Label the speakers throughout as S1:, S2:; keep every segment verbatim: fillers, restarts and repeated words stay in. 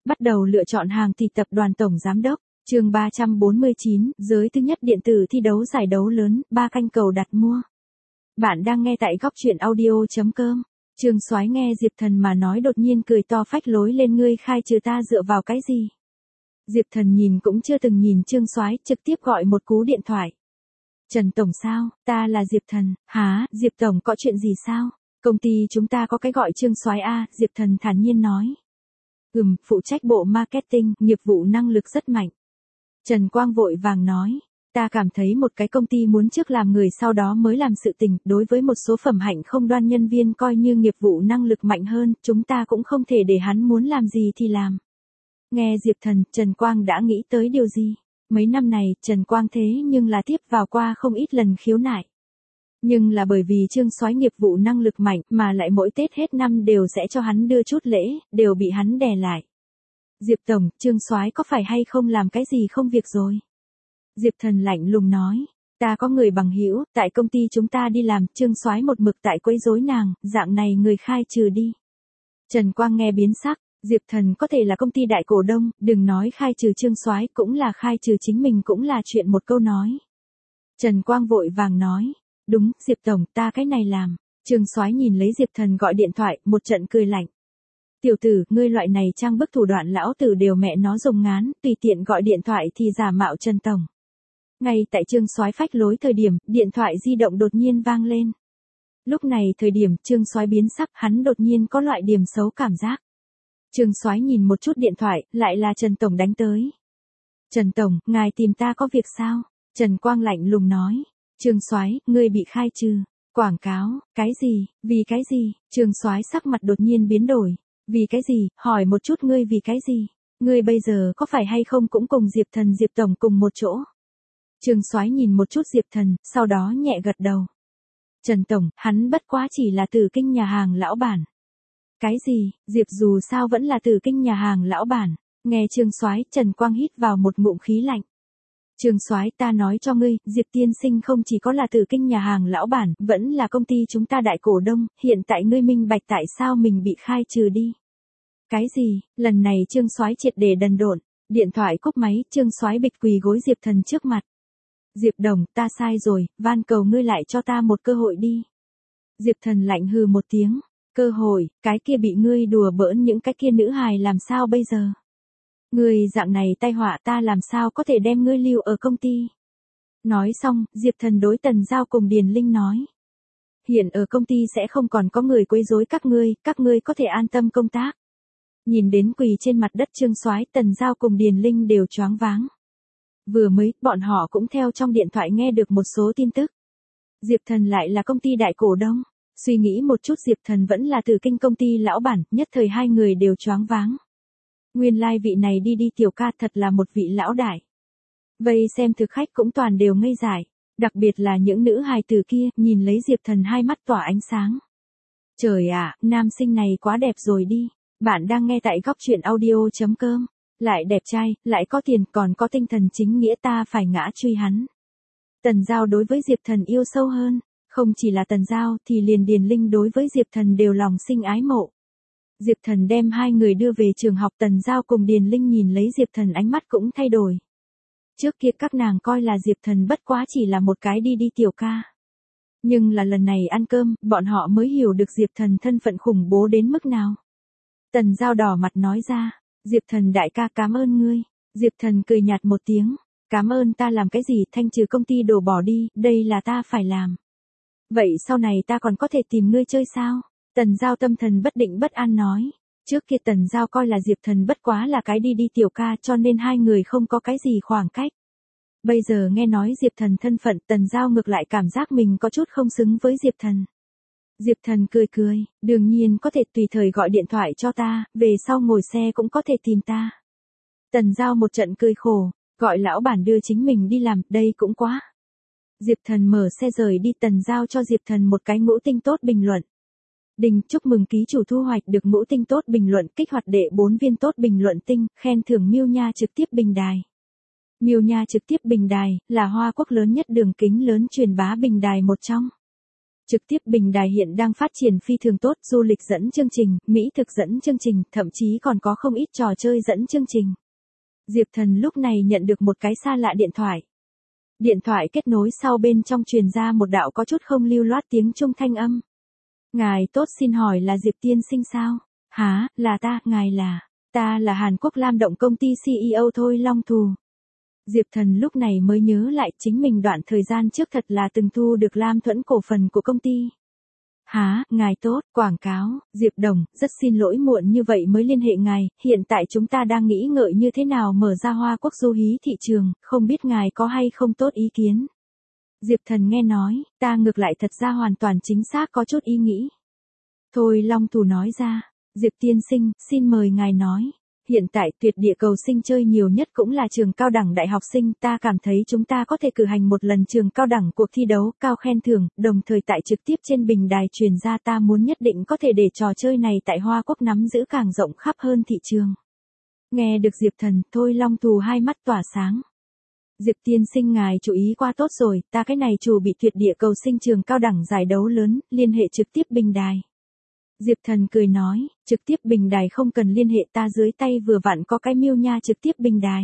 S1: Bắt đầu lựa chọn hàng thì tập đoàn tổng giám đốc, chương ba trăm bốn mươi chín, giới thứ nhất điện tử thi đấu giải đấu lớn, ba canh cầu đặt mua. Bạn đang nghe tại góc truyện audio chấm com. Trương Soái nghe Diệp Thần mà nói đột nhiên cười to phách lối lên, ngươi khai trừ ta dựa vào cái gì? Diệp Thần nhìn cũng chưa từng nhìn Trương Soái, trực tiếp gọi một cú điện thoại. Trần Tổng sao, ta là Diệp Thần. Hả, Diệp Tổng có chuyện gì sao? Công ty chúng ta có cái gọi Trương Soái a, Diệp Thần thản nhiên nói. Ừm, phụ trách bộ marketing, nghiệp vụ năng lực rất mạnh. Trần Quang vội vàng nói, ta cảm thấy một cái công ty muốn trước làm người sau đó mới làm sự tình, đối với một số phẩm hạnh không đoan nhân viên coi như nghiệp vụ năng lực mạnh hơn, chúng ta cũng không thể để hắn muốn làm gì thì làm. Nghe Diệp Thần, Trần Quang đã nghĩ tới điều gì? Mấy năm này, Trần Quang thế nhưng là tiếp vào qua không ít lần khiếu nại. Nhưng là bởi vì Trương Soái nghiệp vụ năng lực mạnh mà lại mỗi Tết hết năm đều sẽ cho hắn đưa chút lễ, đều bị hắn đè lại. Diệp Tổng, Trương Soái có phải hay không làm cái gì không việc rồi? Diệp Thần lạnh lùng nói, ta có người bằng hữu tại công ty chúng ta đi làm, Trương Soái một mực tại quấy rối nàng, dạng này người khai trừ đi. Trần Quang nghe biến sắc, Diệp Thần có thể là công ty đại cổ đông, đừng nói khai trừ Trương Soái, cũng là khai trừ chính mình cũng là chuyện một câu nói. Trần Quang vội vàng nói, đúng, Diệp Tổng, ta cái này làm. Trương Soái nhìn lấy Diệp Thần gọi điện thoại, một trận cười lạnh. Tiểu tử, ngươi loại này trang bức thủ đoạn lão tử đều mẹ nó dùng ngán, tùy tiện gọi điện thoại thì giả mạo Trần Tổng. Ngay tại Trương Soái phách lối thời điểm, điện thoại di động đột nhiên vang lên. Lúc này thời điểm Trương Soái biến sắc, hắn đột nhiên có loại điểm xấu cảm giác. Trương Soái nhìn một chút điện thoại, lại là Trần Tổng đánh tới. Trần Tổng, ngài tìm ta có việc sao? Trần Quang lạnh lùng nói. Trương Soái, ngươi bị khai trừ. Quảng cáo, cái gì, vì cái gì? Trương Soái sắc mặt đột nhiên biến đổi. Vì cái gì, hỏi một chút ngươi vì cái gì? Ngươi bây giờ có phải hay không cũng cùng Diệp Thần Diệp Tổng cùng một chỗ? Trương Soái nhìn một chút Diệp Thần, sau đó nhẹ gật đầu. Trần Tổng, hắn bất quá chỉ là Tử Kinh nhà hàng lão bản. Cái gì, Diệp dù sao vẫn là Tử Kinh nhà hàng lão bản. Nghe Trương Soái, Trần Quang hít vào một ngụm khí lạnh. Trương Soái, ta nói cho ngươi, Diệp tiên sinh không chỉ có là Tử Kinh nhà hàng lão bản, vẫn là công ty chúng ta đại cổ đông, hiện tại ngươi minh bạch tại sao mình bị khai trừ đi. Cái gì? Lần này Trương Soái triệt để đần độn, điện thoại cúp máy, Trương Soái bịch quỳ gối Diệp Thần trước mặt. Diệp Đồng, ta sai rồi, van cầu ngươi lại cho ta một cơ hội đi. Diệp Thần lạnh hừ một tiếng, cơ hội, cái kia bị ngươi đùa bỡn những cái kia nữ hài làm sao bây giờ? Ngươi dạng này tai họa ta làm sao có thể đem ngươi lưu ở công ty. Nói xong, Diệp Thần đối Tần Giao cùng Điền Linh nói. Hiện ở công ty sẽ không còn có người quấy rối các ngươi, các ngươi có thể an tâm công tác. Nhìn đến quỳ trên mặt đất Trương Soái, Tần Giao cùng Điền Linh đều choáng váng. Vừa mới, bọn họ cũng theo trong điện thoại nghe được một số tin tức. Diệp Thần lại là công ty đại cổ đông. Suy nghĩ một chút Diệp Thần vẫn là Tử Kinh công ty lão bản, nhất thời hai người đều choáng váng. Nguyên lai like vị này đi đi tiểu ca thật là một vị lão đại. Vây xem thực khách cũng toàn đều ngây dại, đặc biệt là những nữ hài tử kia, nhìn lấy Diệp Thần hai mắt tỏa ánh sáng. Trời ạ, nam sinh này quá đẹp rồi đi. Bạn đang nghe tại góc truyện audio chấm com. Lại đẹp trai, lại có tiền, còn có tinh thần chính nghĩa, ta phải ngã truy hắn. Tần Giao đối với Diệp Thần yêu sâu hơn, không chỉ là Tần Giao thì liền Điền Linh đối với Diệp Thần đều lòng sinh ái mộ. Diệp Thần đem hai người đưa về trường học, Tần Giao cùng Điền Linh nhìn lấy Diệp Thần ánh mắt cũng thay đổi. Trước kia các nàng coi là Diệp Thần bất quá chỉ là một cái đi đi tiểu ca. Nhưng là lần này ăn cơm, bọn họ mới hiểu được Diệp Thần thân phận khủng bố đến mức nào. Tần Giao đỏ mặt nói ra, Diệp Thần đại ca cảm ơn ngươi. Diệp Thần cười nhạt một tiếng, cảm ơn ta làm cái gì, thanh trừ công ty đổ bỏ đi, đây là ta phải làm. Vậy sau này ta còn có thể tìm ngươi chơi sao? Tần Giao tâm thần bất định bất an nói. Trước kia Tần Giao coi là Diệp Thần bất quá là cái đi đi tiểu ca cho nên hai người không có cái gì khoảng cách. Bây giờ nghe nói Diệp Thần thân phận, Tần Giao ngược lại cảm giác mình có chút không xứng với Diệp Thần. Diệp Thần cười cười, đương nhiên có thể tùy thời gọi điện thoại cho ta, về sau ngồi xe cũng có thể tìm ta. Tần Giao một trận cười khổ, gọi lão bản đưa chính mình đi làm, đây cũng quá. Diệp Thần mở xe rời đi, Tần Giao cho Diệp Thần một cái ngũ tinh tốt bình luận. Đình, chúc mừng ký chủ thu hoạch được ngũ tinh tốt bình luận, kích hoạt đệ bốn viên tốt bình luận tinh, khen thưởng Miêu Nha trực tiếp bình đài. Miêu Nha trực tiếp bình đài là Hoa Quốc lớn nhất đường kính lớn truyền bá bình đài một trong. Trực tiếp bình đài hiện đang phát triển phi thường tốt, du lịch dẫn chương trình, mỹ thực dẫn chương trình, thậm chí còn có không ít trò chơi dẫn chương trình. Diệp Thần lúc này nhận được một cái xa lạ điện thoại. Điện thoại kết nối sau bên trong truyền ra một đạo có chút không lưu loát tiếng Trung thanh âm. Ngài tốt, xin hỏi là Diệp tiên sinh sao? Hả, là ta, ngài là... Ta là Hàn Quốc Lam Động công ty xê e ô Thôi Long Thù. Diệp Thần lúc này mới nhớ lại chính mình đoạn thời gian trước thật là từng thu được Lam Thuẫn cổ phần của công ty. Hả, ngài tốt, quảng cáo, Diệp Đồng, rất xin lỗi muộn như vậy mới liên hệ ngài, hiện tại chúng ta đang nghĩ ngợi như thế nào mở ra Hoa Quốc du hí thị trường, không biết ngài có hay không tốt ý kiến. Diệp Thần nghe nói, ta ngược lại thật ra hoàn toàn chính xác có chút ý nghĩ. Thôi Long Thù nói ra, Diệp tiên sinh, xin mời ngài nói. Hiện tại tuyệt địa cầu sinh chơi nhiều nhất cũng là trường cao đẳng đại học sinh, ta cảm thấy chúng ta có thể cử hành một lần trường cao đẳng cuộc thi đấu cao khen thưởng, đồng thời tại trực tiếp trên bình đài truyền ra, ta muốn nhất định có thể để trò chơi này tại Hoa Quốc nắm giữ càng rộng khắp hơn thị trường. Nghe được Diệp Thần, Thôi Long Thù hai mắt tỏa sáng. Diệp tiên sinh ngài chú ý qua tốt rồi, ta cái này chủ bị tuyệt địa cầu sinh trường cao đẳng giải đấu lớn, liên hệ trực tiếp bình đài. Diệp Thần cười nói, trực tiếp bình đài không cần liên hệ, ta dưới tay vừa vặn có cái Miêu Nha trực tiếp bình đài.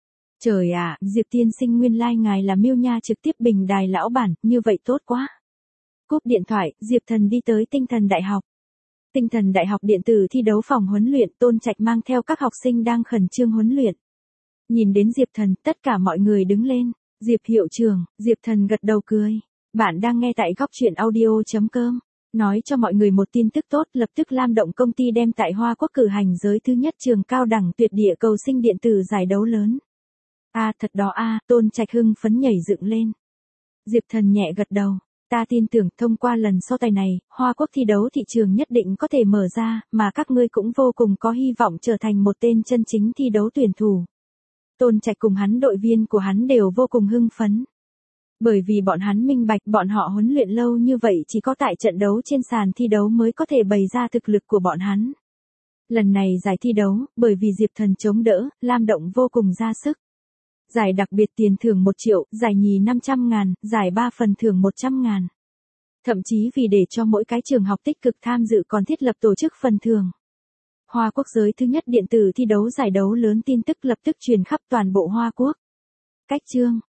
S1: Trời ạ, Diệp tiên sinh nguyên lai like ngài là Miêu Nha trực tiếp bình đài lão bản, như vậy tốt quá. Cúp điện thoại, Diệp Thần đi tới Tinh Thần Đại học. Tinh Thần Đại học điện tử thi đấu phòng huấn luyện, Tôn Trạch mang theo các học sinh đang khẩn trương huấn luyện. Nhìn đến Diệp Thần, tất cả mọi người đứng lên. Diệp hiệu trưởng, Diệp Thần gật đầu cười. Bạn đang nghe tại góc truyện audio chấm com. Nói cho mọi người một tin tức tốt, lập tức Lam Động công ty đem tại Hoa Quốc cử hành giới thứ nhất trường cao đẳng tuyệt địa cầu sinh điện tử giải đấu lớn. A à, thật đó a, à, Tôn Trạch hưng phấn nhảy dựng lên. Diệp Thần nhẹ gật đầu, ta tin tưởng thông qua lần so tài này, Hoa Quốc thi đấu thị trường nhất định có thể mở ra, mà các ngươi cũng vô cùng có hy vọng trở thành một tên chân chính thi đấu tuyển thủ. Tôn Trạch cùng hắn đội viên của hắn đều vô cùng hưng phấn. Bởi vì bọn hắn minh bạch bọn họ huấn luyện lâu như vậy chỉ có tại trận đấu trên sàn thi đấu mới có thể bày ra thực lực của bọn hắn. Lần này giải thi đấu, bởi vì Diệp Thần chống đỡ, Lam Động vô cùng ra sức. Giải đặc biệt tiền thưởng một triệu, giải nhì năm trăm ngàn, giải ba phần thưởng một trăm ngàn. Thậm chí vì để cho mỗi cái trường học tích cực tham dự còn thiết lập tổ chức phần thưởng. Hoa Quốc giới thứ nhất điện tử thi đấu giải đấu lớn tin tức lập tức truyền khắp toàn bộ Hoa Quốc. Cách chương